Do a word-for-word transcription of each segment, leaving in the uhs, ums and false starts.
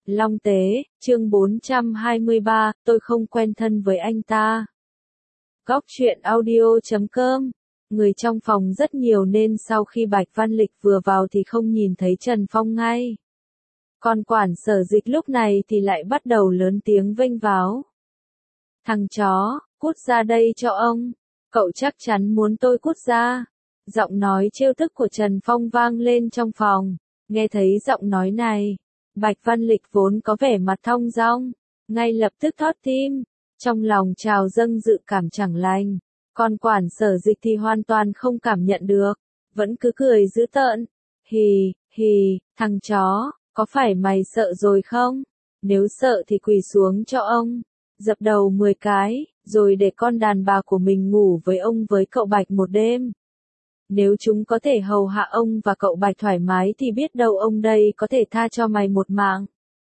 Long Tế, chương bốn trăm hai mươi ba, tôi không quen thân với anh ta. Góc truyện audio chấm com. Người trong phòng rất nhiều nên sau khi Bạch Văn Lịch vừa vào thì không nhìn thấy Trần Phong ngay. Còn quản Sở Dịch lúc này thì lại bắt đầu lớn tiếng vênh váo. Thằng chó, cút ra đây cho ông. Cậu chắc chắn muốn tôi cút ra. Giọng nói trêu tức của Trần Phong vang lên trong phòng. Nghe thấy giọng nói này, Bạch Văn Lịch vốn có vẻ mặt thong dong, ngay lập tức thót tim, trong lòng trào dâng dự cảm chẳng lành. Còn quản Sở Dịch thì hoàn toàn không cảm nhận được, vẫn cứ cười dữ tợn. Hì, hì, thằng chó, có phải mày sợ rồi không? Nếu sợ thì quỳ xuống cho ông, dập đầu mười cái, rồi để con đàn bà của mình ngủ với ông với cậu Bạch một đêm. Nếu chúng có thể hầu hạ ông và cậu Bạch thoải mái thì biết đâu ông đây có thể tha cho mày một mạng.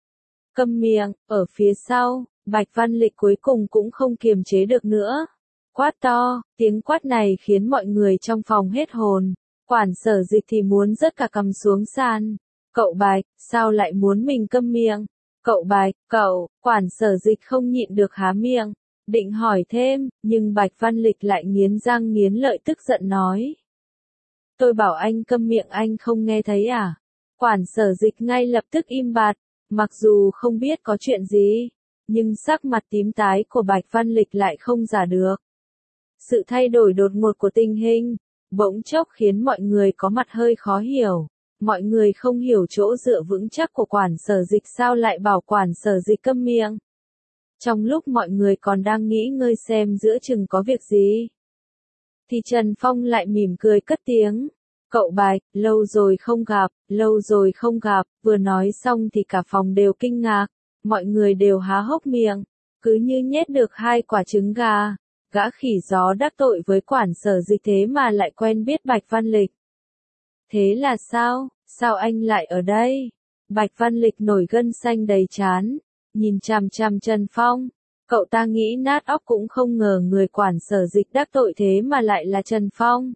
Câm miệng, ở phía sau, Bạch Văn Lịch cuối cùng cũng không kiềm chế được nữa. Quát to, tiếng quát này khiến mọi người trong phòng hết hồn. Quản Sở Dịch thì muốn rớt cả cằm xuống sàn. Cậu Bạch, sao lại muốn mình câm miệng? Cậu Bạch, cậu, quản Sở Dịch không nhịn được há miệng, định hỏi thêm, nhưng Bạch Văn Lịch lại nghiến răng nghiến lợi tức giận nói. Tôi bảo anh câm miệng anh không nghe thấy à? Quản Sở Dịch ngay lập tức im bặt, mặc dù không biết có chuyện gì, nhưng sắc mặt tím tái của Bạch Văn Lịch lại không giả được. Sự thay đổi đột ngột của tình hình, bỗng chốc khiến mọi người có mặt hơi khó hiểu. Mọi người không hiểu chỗ dựa vững chắc của quản Sở Dịch sao lại bảo quản Sở Dịch câm miệng. Trong lúc mọi người còn đang nghĩ ngơi xem giữa chừng có việc gì, thì Trần Phong lại mỉm cười cất tiếng. Cậu Bạch, lâu rồi không gặp, lâu rồi không gặp, vừa nói xong thì cả phòng đều kinh ngạc, mọi người đều há hốc miệng, cứ như nhét được hai quả trứng gà. Gã khỉ gió đắc tội với quản Sở Dịch thế mà lại quen biết Bạch Văn Lịch. Thế là sao, sao anh lại ở đây? Bạch Văn Lịch nổi gân xanh đầy trán, nhìn chằm chằm Trần Phong. Cậu ta nghĩ nát óc cũng không ngờ người quản Sở Dịch đắc tội thế mà lại là Trần Phong.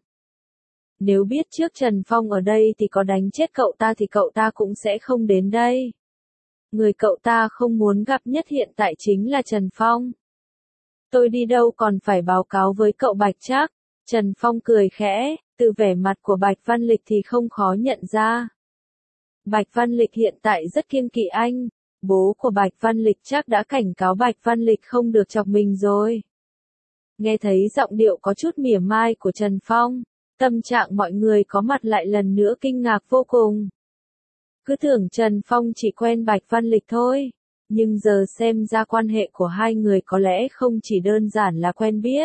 Nếu biết trước Trần Phong ở đây thì có đánh chết cậu ta thì cậu ta cũng sẽ không đến đây. Người cậu ta không muốn gặp nhất hiện tại chính là Trần Phong. Tôi đi đâu còn phải báo cáo với cậu Bạch chắc. Trần Phong cười khẽ, từ vẻ mặt của Bạch Văn Lịch thì không khó nhận ra. Bạch Văn Lịch hiện tại rất kiêng kỵ anh. Bố của Bạch Văn Lịch chắc đã cảnh cáo Bạch Văn Lịch không được chọc mình rồi. Nghe thấy giọng điệu có chút mỉa mai của Trần Phong, tâm trạng mọi người có mặt lại lần nữa kinh ngạc vô cùng. Cứ tưởng Trần Phong chỉ quen Bạch Văn Lịch thôi, nhưng giờ xem ra quan hệ của hai người có lẽ không chỉ đơn giản là quen biết.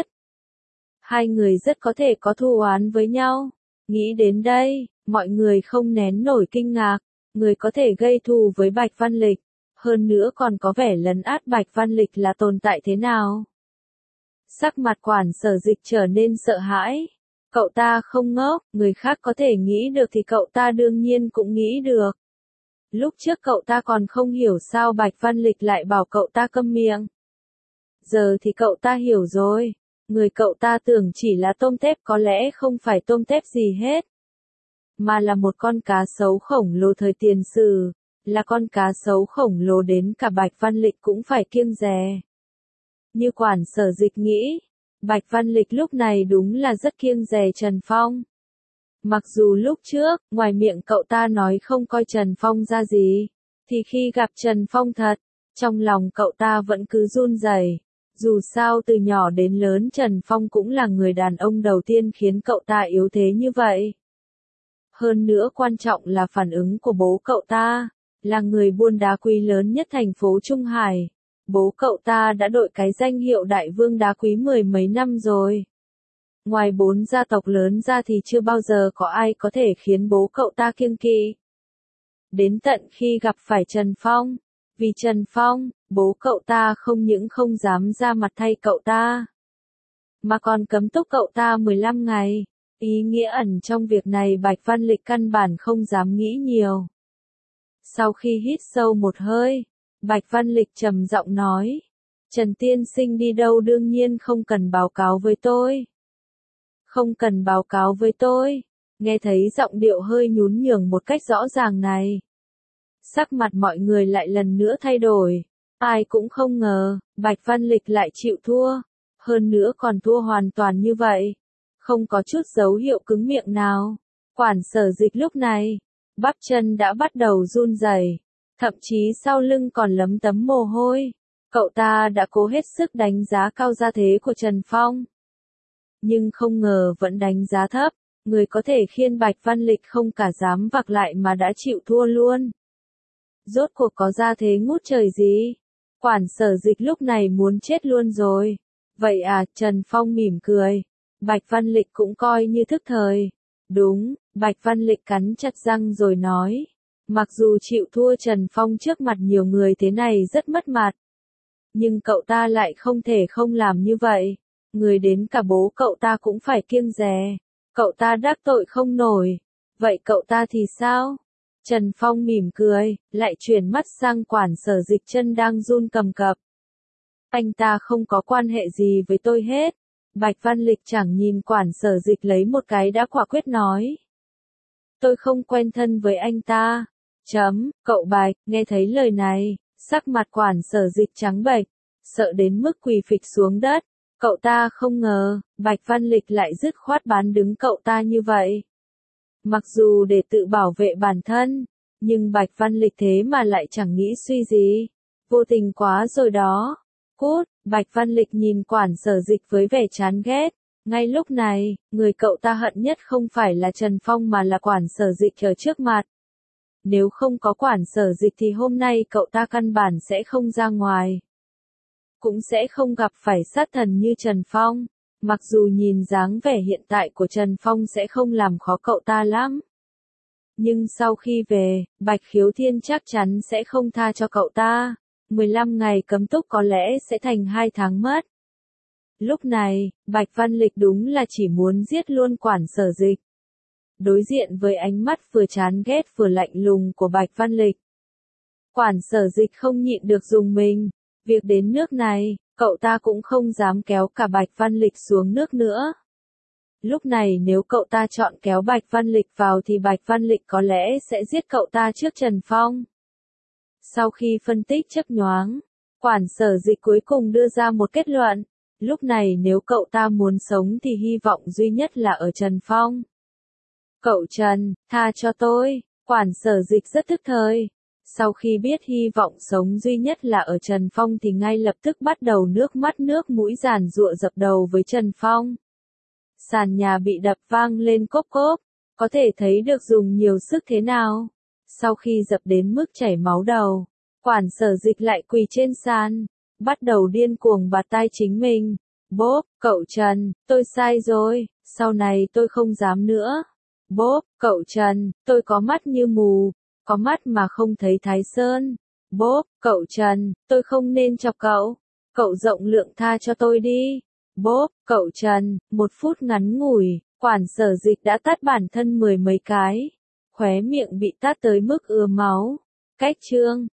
Hai người rất có thể có thù oán với nhau. Nghĩ đến đây, mọi người không nén nổi kinh ngạc, người có thể gây thù với Bạch Văn Lịch, hơn nữa còn có vẻ lấn át Bạch Văn Lịch là tồn tại thế nào. Sắc mặt quản Sở Dịch trở nên sợ hãi. Cậu ta không ngốc, người khác có thể nghĩ được thì cậu ta đương nhiên cũng nghĩ được. Lúc trước cậu ta còn không hiểu sao Bạch Văn Lịch lại bảo cậu ta câm miệng. Giờ thì cậu ta hiểu rồi, người cậu ta tưởng chỉ là tôm tép có lẽ không phải tôm tép gì hết, mà là một con cá sấu khổng lồ thời tiền sử, là con cá sấu khổng lồ đến cả Bạch Văn Lịch cũng phải kiêng dè. Như quản Sở Dịch nghĩ, Bạch Văn Lịch lúc này đúng là rất kiêng dè Trần Phong. Mặc dù lúc trước, ngoài miệng cậu ta nói không coi Trần Phong ra gì, thì khi gặp Trần Phong thật, trong lòng cậu ta vẫn cứ run rẩy. Dù sao từ nhỏ đến lớn Trần Phong cũng là người đàn ông đầu tiên khiến cậu ta yếu thế như vậy. Hơn nữa quan trọng là phản ứng của bố cậu ta, là người buôn đá quý lớn nhất thành phố Trung Hải. Bố cậu ta đã đội cái danh hiệu đại vương đá quý mười mấy năm rồi. Ngoài bốn gia tộc lớn ra thì chưa bao giờ có ai có thể khiến bố cậu ta kiêng kỵ. Đến tận khi gặp phải Trần Phong, vì Trần Phong, bố cậu ta không những không dám ra mặt thay cậu ta, mà còn cấm túc cậu ta mười lăm ngày. Ý nghĩa ẩn trong việc này Bạch Văn Lịch căn bản không dám nghĩ nhiều. Sau khi hít sâu một hơi, Bạch Văn Lịch trầm giọng nói, Trần tiên sinh đi đâu đương nhiên không cần báo cáo với tôi. Không cần báo cáo với tôi. Nghe thấy giọng điệu hơi nhún nhường một cách rõ ràng này, Sắc mặt mọi người lại lần nữa thay đổi. Ai cũng không ngờ, Bạch Văn Lịch lại chịu thua. Hơn nữa còn thua hoàn toàn như vậy. Không có chút dấu hiệu cứng miệng nào. Quản Sở Dịch lúc này, bắp chân đã bắt đầu run rẩy, thậm chí sau lưng còn lấm tấm mồ hôi. Cậu ta đã cố hết sức đánh giá cao gia thế của Trần Phong. Nhưng không ngờ vẫn đánh giá thấp, người có thể khiến Bạch Văn Lịch không cả dám vặc lại mà đã chịu thua luôn. Rốt cuộc có gia thế ngút trời gì? Quản Sở Dịch lúc này muốn chết luôn rồi. Vậy à, Trần Phong mỉm cười. Bạch Văn Lịch cũng coi như thức thời. Đúng, Bạch Văn Lịch cắn chặt răng rồi nói. Mặc dù chịu thua Trần Phong trước mặt nhiều người thế này rất mất mặt. Nhưng cậu ta lại không thể không làm như vậy. Người đến cả bố cậu ta cũng phải kiêng dè. Cậu ta đắc tội không nổi. Vậy cậu ta thì sao? Trần Phong mỉm cười, lại chuyển mắt sang Quản Sở Dịch chân đang run cầm cập. Anh ta không có quan hệ gì với tôi hết. Bạch Văn Lịch chẳng nhìn Quản Sở Dịch lấy một cái đã quả quyết nói. Tôi không quen thân với anh ta. Chấm, cậu Bạch, nghe thấy lời này, sắc mặt Quản Sở Dịch trắng bệch, sợ đến mức quỳ phịch xuống đất. Cậu ta không ngờ, Bạch Văn Lịch lại dứt khoát bán đứng cậu ta như vậy. Mặc dù để tự bảo vệ bản thân, nhưng Bạch Văn Lịch thế mà lại chẳng nghĩ suy gì. Vô tình quá rồi đó. Cút, Bạch Văn Lịch nhìn Quản Sở Dịch với vẻ chán ghét. Ngay lúc này, người cậu ta hận nhất không phải là Trần Phong mà là Quản Sở Dịch ở trước mặt. Nếu không có Quản Sở Dịch thì hôm nay cậu ta căn bản sẽ không ra ngoài. Cũng sẽ không gặp phải sát thần như Trần Phong. Mặc dù nhìn dáng vẻ hiện tại của Trần Phong sẽ không làm khó cậu ta lắm. Nhưng sau khi về, Bạch Khiếu Thiên chắc chắn sẽ không tha cho cậu ta. mười lăm ngày cấm túc có lẽ sẽ thành hai tháng mất. Lúc này, Bạch Văn Lịch đúng là chỉ muốn giết luôn Quản Sở Dịch. Đối diện với ánh mắt vừa chán ghét vừa lạnh lùng của Bạch Văn Lịch, Quản Sở Dịch không nhịn được rùng mình. Việc đến nước này, cậu ta cũng không dám kéo cả Bạch Văn Lịch xuống nước nữa. Lúc này nếu cậu ta chọn kéo Bạch Văn Lịch vào thì Bạch Văn Lịch có lẽ sẽ giết cậu ta trước Trần Phong. Sau khi phân tích chớp nhoáng, Quản Sở Dịch cuối cùng đưa ra một kết luận. Lúc này nếu cậu ta muốn sống thì hy vọng duy nhất là ở Trần Phong. Cậu Trần, tha cho tôi. Quản Sở Dịch rất tức thời. Sau khi biết hy vọng sống duy nhất là ở Trần Phong thì ngay lập tức bắt đầu nước mắt nước mũi giàn giụa dập đầu với Trần Phong. Sàn nhà bị đập vang lên cốp cốp, có thể thấy được dùng nhiều sức thế nào. Sau khi dập đến mức chảy máu đầu, Quản Sở Dịch lại quỳ trên sàn, bắt đầu điên cuồng bạt tai chính mình. Bốp, cậu Trần, tôi sai rồi, sau này tôi không dám nữa. Bốp, cậu Trần, tôi có mắt như mù, có mắt mà không thấy Thái Sơn. Bốp, cậu Trần, tôi không nên chọc cậu. Cậu rộng lượng tha cho tôi đi. Bốp, cậu Trần, một phút ngắn ngủi, Quản Sở Dịch đã tát bản thân mười mấy cái. Khóe miệng bị tát tới mức ứa máu. Cách chương